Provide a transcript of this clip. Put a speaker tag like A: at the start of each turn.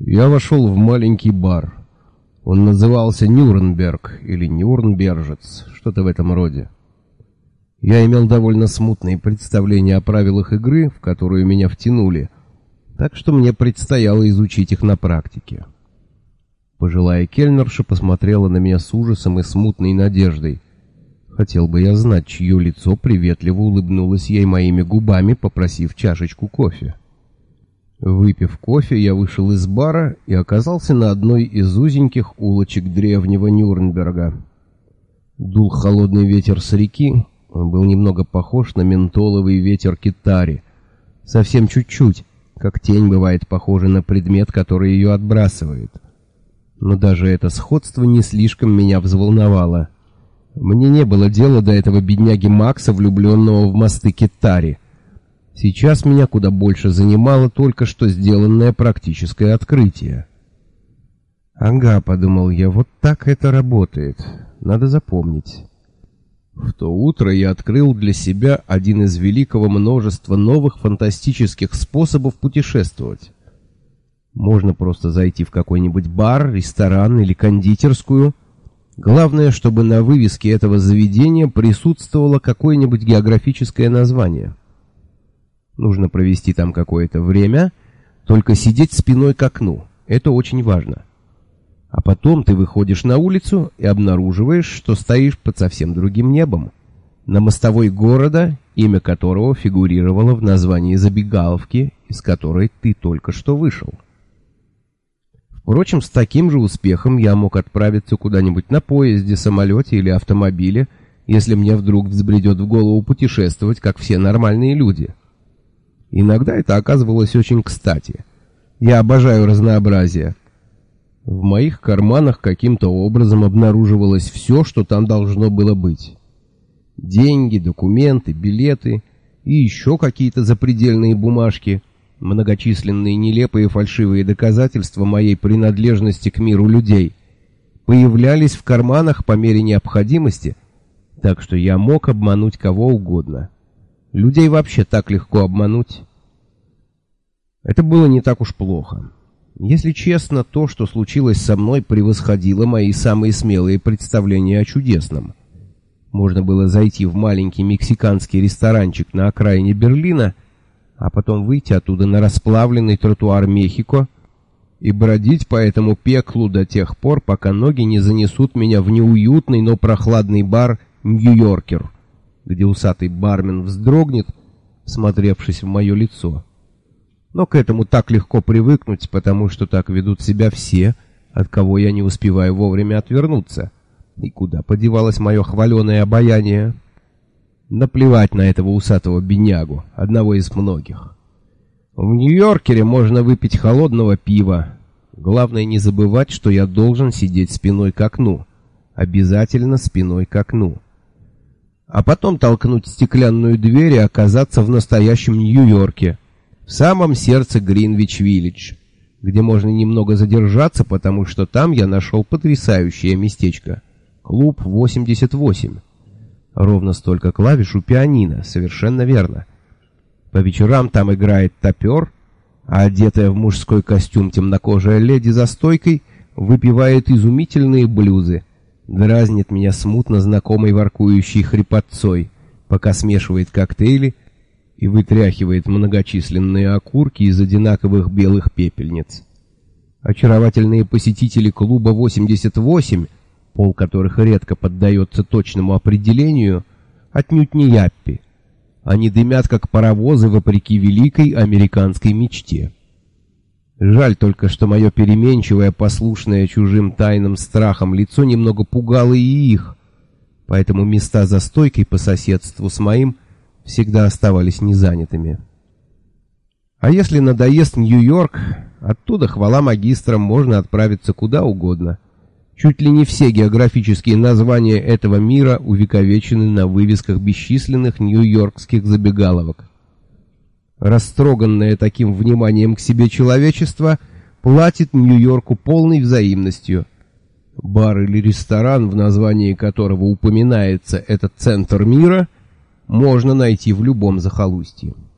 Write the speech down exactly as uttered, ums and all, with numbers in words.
A: Я вошел в маленький бар. Он назывался Нюрнберг или Нюрнбержец, что-то в этом роде. Я имел довольно смутные представления о правилах игры, в которую меня втянули, так что мне предстояло изучить их на практике. Пожилая кельнерша посмотрела на меня с ужасом и смутной надеждой. Хотел бы я знать, чье лицо приветливо улыбнулось ей моими губами, попросив чашечку кофе. Выпив кофе, я вышел из бара и оказался на одной из узеньких улочек древнего Нюрнберга. Дул холодный ветер с реки, он был немного похож на ментоловый ветер Китари. Совсем чуть-чуть, как тень бывает похожа на предмет, который ее отбрасывает. Но даже это сходство не слишком меня взволновало. Мне не было дела до этого бедняги Макса, влюбленного в мосты Китари. Сейчас меня куда больше занимало только что сделанное практическое открытие. «Ага», — подумал я, — «вот так это работает. Надо запомнить». В то утро я открыл для себя один из великого множества новых фантастических способов путешествовать. Можно просто зайти в какой-нибудь бар, ресторан или кондитерскую. Главное, чтобы на вывеске этого заведения присутствовало какое-нибудь географическое название. Нужно провести там какое-то время, только сидеть спиной к окну. Это очень важно. А потом ты выходишь на улицу и обнаруживаешь, что стоишь под совсем другим небом, на мостовой города, имя которого фигурировало в названии забегаловки, из которой ты только что вышел. Впрочем, с таким же успехом я мог отправиться куда-нибудь на поезде, самолете или автомобиле, если мне вдруг взбредет в голову путешествовать, как все нормальные люди. Иногда это оказывалось очень кстати. Я обожаю разнообразие. В моих карманах каким-то образом обнаруживалось все, что там должно было быть. Деньги, документы, билеты и еще какие-то запредельные бумажки, многочисленные нелепые фальшивые доказательства моей принадлежности к миру людей, появлялись в карманах по мере необходимости, так что я мог обмануть кого угодно. Людей вообще так легко обмануть. Это было не так уж плохо. Если честно, то, что случилось со мной, превосходило мои самые смелые представления о чудесном. Можно было зайти в маленький мексиканский ресторанчик на окраине Берлина, а потом выйти оттуда на расплавленный тротуар Мехико и бродить по этому пеклу до тех пор, пока ноги не занесут меня в неуютный, но прохладный бар «Нью-Йоркер», где усатый бармен вздрогнет, всмотревшись в мое лицо. Но к этому так легко привыкнуть, потому что так ведут себя все, от кого я не успеваю вовремя отвернуться. И куда подевалось мое хваленое обаяние? Наплевать на этого усатого беднягу, одного из многих. В Нью-Йоркере можно выпить холодного пива. Главное не забывать, что я должен сидеть спиной к окну. Обязательно спиной к окну. А потом толкнуть стеклянную дверь и оказаться в настоящем Нью-Йорке, в самом сердце Гринвич-Виллидж, где можно немного задержаться, потому что там я нашел потрясающее местечко. Клуб восемьдесят восемь. Ровно столько клавиш у пианино, совершенно верно. По вечерам там играет топер, а одетая в мужской костюм темнокожая леди за стойкой выпивает изумительные блюзы, дразнит меня смутно знакомой воркующей хрипотцой, пока смешивает коктейли и вытряхивает многочисленные окурки из одинаковых белых пепельниц. Очаровательные посетители клуба восемьдесят восемь, пол которых редко поддается точному определению, отнюдь не яппи. Они дымят, как паровозы, вопреки великой американской мечте. Жаль только, что мое переменчивое, послушное чужим тайным страхом лицо немного пугало и их, поэтому места за стойкой по соседству с моим всегда оставались незанятыми. А если надоест Нью-Йорк, оттуда, хвала магистрам, можно отправиться куда угодно. Чуть ли не все географические названия этого мира увековечены на вывесках бесчисленных нью-йоркских забегаловок. Растроганное таким вниманием к себе человечество платит Нью-Йорку полной взаимностью. Бар или ресторан, в названии которого упоминается этот центр мира, можно найти в любом захолустье.